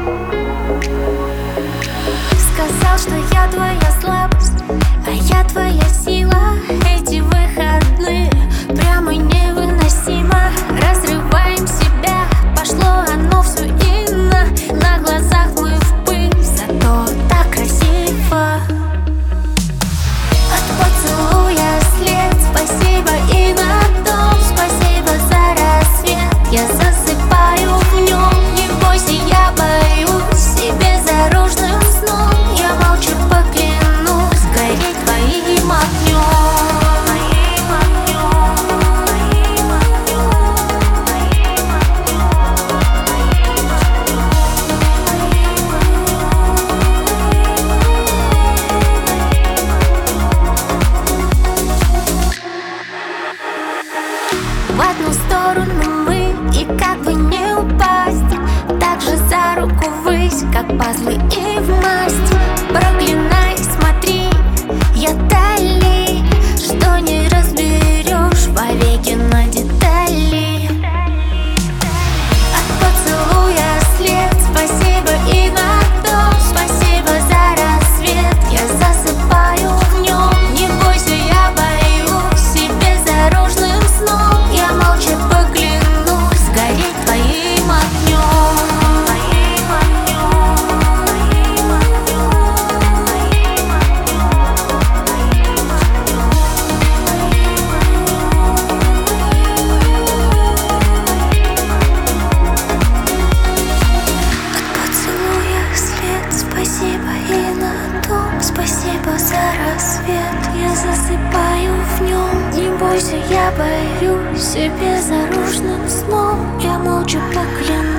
Сказал, что я твоя слабость, а я твоя сила. Эти выходные прямо невыносимо. Разрываем себя, пошло оно все ино. На глазах мы в пыль, зато так красиво. От поцелуя след, спасибо и на том. Спасибо за рассвет, я засыпаю в нем. Не бойся, я боюсь себе заружным сном. Я молча поклянусь гореть твоим огнем. В одну сторону мы, и как бы не упасть, так же за руку ввысь, как пазлы и в масть. Проклинай, смотри, я дали, что не разберешь вовеки на детали. От поцелуя след, спасибо и на том. Спасибо за рассвет, я засыпаю в нем. Не бойся, я боюсь себе заружным сном. Я молча поклянусь гореть твоим огнем. Спасибо и на том. Спасибо за рассвет, я засыпаю в нем. Не бойся, я боюсь себе заружным сном. Я молча поклянусь